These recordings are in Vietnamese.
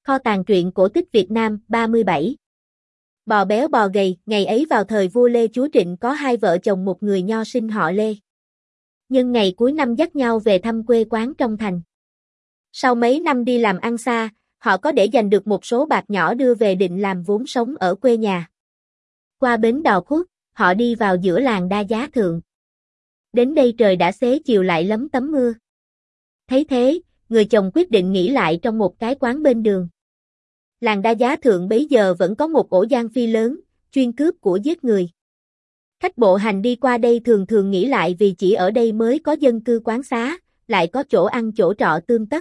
Kho tàng truyện cổ tích Việt Nam 37. Bò béo bò gầy, ngày ấy vào thời vua Lê Chúa Trịnh có hai vợ chồng một người nho sinh họ Lê. Nhưng ngày cuối năm dắt nhau về thăm quê quán trong thành. Sau mấy năm đi làm ăn xa, họ có để dành được một số bạc nhỏ đưa về định làm vốn sống ở quê nhà. Qua bến Đò Khuất, họ đi vào giữa làng Đa Giá Thượng. Đến đây trời đã xế chiều lại lấm tấm mưa. Thấy thế, người chồng quyết định nghỉ lại trong một cái quán bên đường. Làng Đa Giá Thượng bấy giờ vẫn có một ổ giang phi lớn, chuyên cướp của giết người. Khách bộ hành đi qua đây thường thường nghỉ lại vì chỉ ở đây mới có dân cư quán xá, lại có chỗ ăn chỗ trọ tươm tất.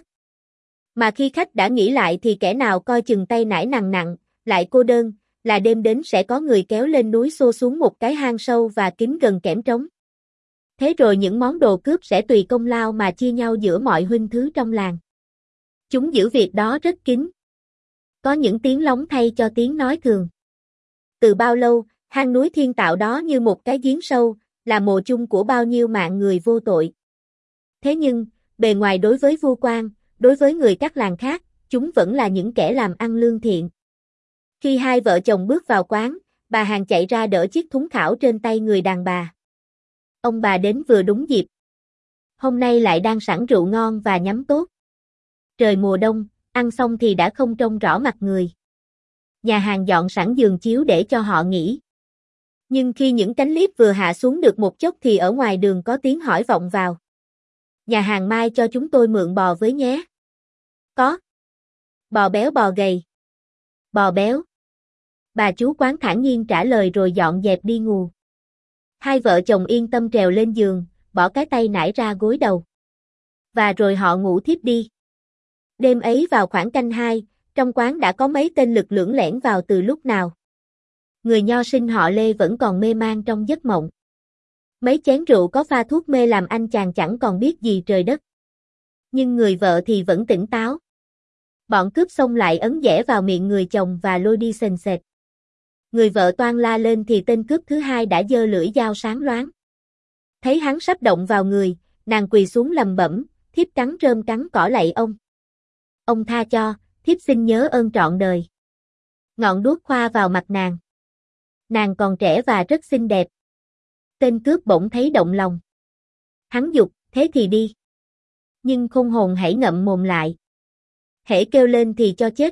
Mà khi khách đã nghỉ lại thì kẻ nào coi chừng tay nải nặng nặng, lại cô đơn, là đêm đến sẽ có người kéo lên núi xô xuống một cái hang sâu và kín gần kẽm trống. Thế rồi những món đồ cướp sẽ tùy công lao mà chia nhau giữa mọi huynh thứ trong làng. Chúng giữ việc đó rất kín. Có những tiếng lóng thay cho tiếng nói thường. Từ bao lâu, hang núi thiên tạo đó như một cái giếng sâu, là mồ chung của bao nhiêu mạng người vô tội. Thế nhưng, bề ngoài đối với vua quan, đối với người các làng khác, chúng vẫn là những kẻ làm ăn lương thiện. Khi hai vợ chồng bước vào quán, bà hàng chạy ra đỡ chiếc thúng khảo trên tay người đàn bà. Ông bà đến vừa đúng dịp. Hôm nay lại đang sẵn rượu ngon và nhắm tốt. Trời mùa đông, ăn xong thì đã không trông rõ mặt người. Nhà hàng dọn sẵn giường chiếu để cho họ nghỉ. Nhưng khi những cánh liếp vừa hạ xuống được một chốc thì ở ngoài đường có tiếng hỏi vọng vào. Nhà hàng mai cho chúng tôi mượn bò với nhé. Có. Bò béo bò gầy. Bò béo. Bà chú quán thản nhiên trả lời rồi dọn dẹp đi ngủ. Hai vợ chồng yên tâm trèo lên giường, bỏ cái tay nải ra gối đầu. Và rồi họ ngủ thiếp đi. Đêm ấy vào khoảng canh 2, trong quán đã có mấy tên lực lưỡng lẻn vào từ lúc nào. Người nho sinh họ Lê vẫn còn mê man trong giấc mộng. Mấy chén rượu có pha thuốc mê làm anh chàng chẳng còn biết gì trời đất. Nhưng người vợ thì vẫn tỉnh táo. Bọn cướp xông lại ấn dẻ vào miệng người chồng và lôi đi sền sệt. Người vợ toan la lên thì tên cướp thứ hai đã giơ lưỡi dao sáng loáng. Thấy hắn sắp động vào người, nàng quỳ xuống lầm bẩm, thiếp cắn rơm cắn cỏ lạy ông. Ông tha cho, thiếp xin nhớ ơn trọn đời. Ngọn đuốc khoa vào mặt nàng. Nàng còn trẻ và rất xinh đẹp. Tên cướp bỗng thấy động lòng. Hắn giục, thế thì đi. Nhưng khôn hồn hãy ngậm mồm lại. Hễ kêu lên thì cho chết.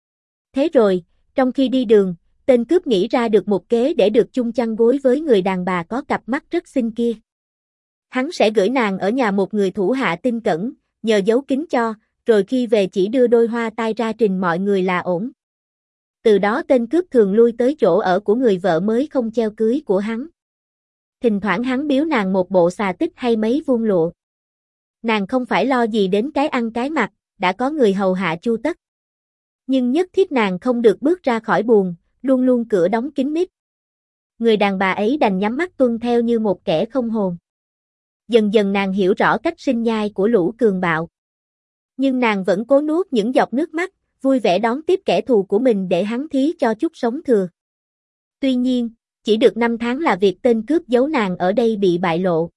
Thế rồi, trong khi đi đường, tên cướp nghĩ ra được một kế để được chung chăn gối với người đàn bà có cặp mắt rất xinh kia. Hắn sẽ gửi nàng ở nhà một người thủ hạ tinh cẩn, nhờ giấu kín cho, rồi khi về chỉ đưa đôi hoa tai ra trình mọi người là ổn. Từ đó tên cướp thường lui tới chỗ ở của người vợ mới không treo cưới của hắn. Thỉnh thoảng hắn biếu nàng một bộ xà tích hay mấy vuông lụa. Nàng không phải lo gì đến cái ăn cái mặc, đã có người hầu hạ chu tất. Nhưng nhất thiết nàng không được bước ra khỏi buồng, luôn luôn cửa đóng kín mít. Người đàn bà ấy đành nhắm mắt tuân theo như một kẻ không hồn. Dần dần nàng hiểu rõ cách sinh nhai của lũ cường bạo. Nhưng nàng vẫn cố nuốt những giọt nước mắt, vui vẻ đón tiếp kẻ thù của mình để hắn thí cho chút sống thừa. Tuy nhiên, chỉ được 5 tháng là việc tên cướp giấu nàng ở đây bị bại lộ.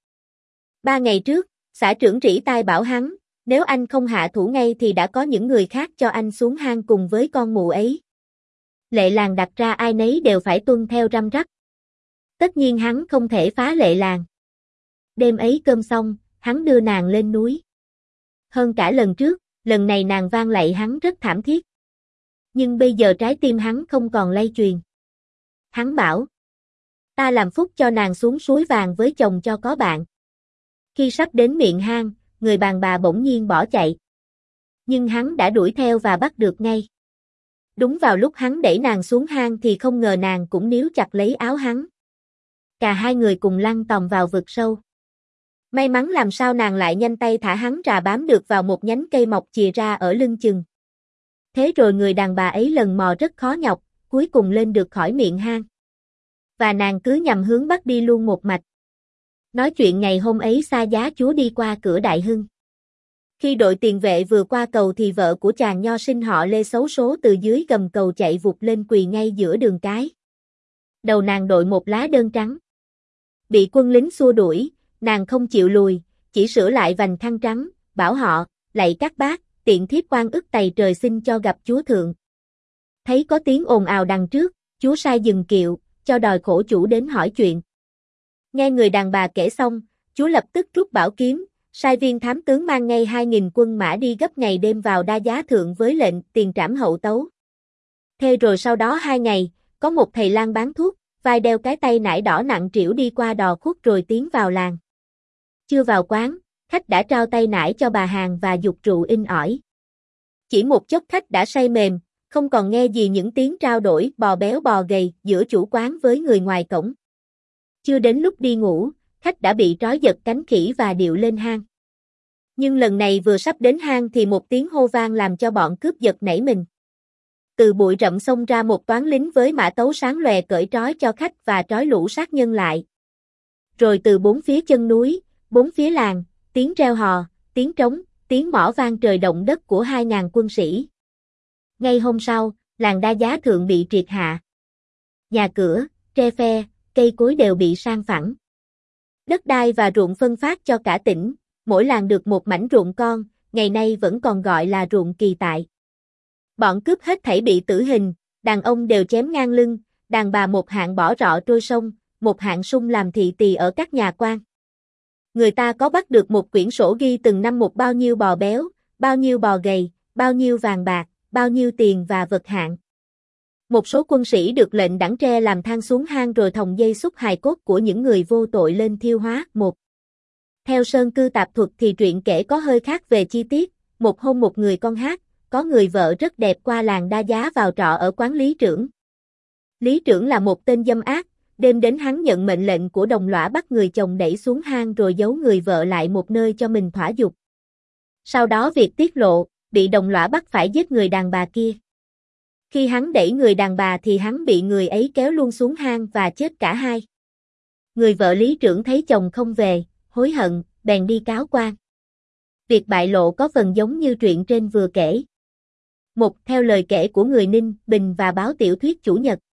3 ngày trước, xã trưởng rỉ tai bảo hắn, nếu anh không hạ thủ ngay thì đã có những người khác cho anh xuống hang cùng với con mụ ấy. Lệ làng đặt ra ai nấy đều phải tuân theo răm rắp. Tất nhiên hắn không thể phá lệ làng. Đêm ấy cơm xong, hắn đưa nàng lên núi. Hơn cả lần trước, lần này nàng van lạy hắn rất thảm thiết. Nhưng bây giờ trái tim hắn không còn lay chuyền. Hắn bảo, ta làm phúc cho nàng xuống suối vàng với chồng cho có bạn. Khi sắp đến miệng hang, người đàn bà bỗng nhiên bỏ chạy. Nhưng hắn đã đuổi theo và bắt được ngay. Đúng vào lúc hắn đẩy nàng xuống hang thì không ngờ nàng cũng níu chặt lấy áo hắn. Cả hai người cùng lăn tòng vào vực sâu. May mắn làm sao nàng lại nhanh tay thả hắn ra bám được vào một nhánh cây mọc chìa ra ở lưng chừng. Thế rồi người đàn bà ấy lần mò rất khó nhọc, cuối cùng lên được khỏi miệng hang. Và nàng cứ nhằm hướng bắc đi luôn một mạch. Nói chuyện ngày hôm ấy xa giá chúa đi qua cửa Đại Hưng. Khi đội tiền vệ vừa qua cầu thì vợ của chàng nho sinh họ Lê xấu số từ dưới gầm cầu chạy vụt lên quỳ ngay giữa đường cái. Đầu nàng đội một lá đơn trắng. Bị quân lính xua đuổi, nàng không chịu lùi, chỉ sửa lại vành khăn trắng, bảo họ, lạy các bác, tiện thiếp oan ức tày trời xin cho gặp chúa thượng. Thấy có tiếng ồn ào đằng trước, chúa sai dừng kiệu, cho đòi khổ chủ đến hỏi chuyện. Nghe người đàn bà kể xong, chúa lập tức rút bảo kiếm, sai viên thám tướng mang ngay 2.000 quân mã đi gấp ngày đêm vào Đa Giá Thượng với lệnh tiền trảm hậu tấu. Thế rồi sau đó 2 ngày, có một thầy lang bán thuốc, vai đeo cái tay nải đỏ nặng trĩu đi qua đò khuất rồi tiến vào làng. Chưa vào quán, khách đã trao tay nải cho bà hàng và dục rượu in ỏi. Chỉ một chốc khách đã say mềm, không còn nghe gì những tiếng trao đổi bò béo bò gầy giữa chủ quán với người ngoài cổng. Chưa đến lúc đi ngủ, khách đã bị trói giật cánh khỉ và điệu lên hang. Nhưng lần này vừa sắp đến hang thì một tiếng hô vang làm cho bọn cướp giật nảy mình. Từ bụi rậm xông ra một toán lính với mã tấu sáng lòe cởi trói cho khách và trói lũ sát nhân lại. Rồi từ bốn phía chân núi, bốn phía làng, tiếng reo hò, tiếng trống, tiếng mõ vang trời động đất của 2.000 quân sĩ. Ngay hôm sau, làng Đa Giá Thượng bị triệt hạ. Nhà cửa, tre phe, cây cối đều bị san phẳng. Đất đai và ruộng phân phát cho cả tỉnh, mỗi làng được một mảnh ruộng con, ngày nay vẫn còn gọi là ruộng Kỳ Tại. Bọn cướp hết thảy bị tử hình, đàn ông đều chém ngang lưng, đàn bà một hạng bỏ rọ trôi sông, một hạng sung làm thị tỳ ở các nhà quan. Người ta có bắt được một quyển sổ ghi từng năm một bao nhiêu bò béo, bao nhiêu bò gầy, bao nhiêu vàng bạc, bao nhiêu tiền và vật hạng. Một số quân sĩ được lệnh đẳng tre làm than xuống hang rồi thòng dây xúc hài cốt của những người vô tội lên thiêu hóa. Một. Theo Sơn Cư Tạp Thuật thì truyện kể có hơi khác về chi tiết, một hôm một người con hát, có người vợ rất đẹp qua làng Đa Giá vào trọ ở quán Lý Trưởng. Lý Trưởng là một tên dâm ác, đêm đến hắn nhận mệnh lệnh của đồng lõa bắt người chồng đẩy xuống hang rồi giấu người vợ lại một nơi cho mình thỏa dục. Sau đó việc tiết lộ, bị đồng lõa bắt phải giết người đàn bà kia. Khi hắn đẩy người đàn bà thì hắn bị người ấy kéo luôn xuống hang và chết cả hai. Người vợ Lý Trưởng thấy chồng không về, hối hận, bèn đi cáo quan. Việc bại lộ có phần giống như truyện trên vừa kể. Một theo lời kể của người Ninh, Bình và báo tiểu thuyết chủ nhật.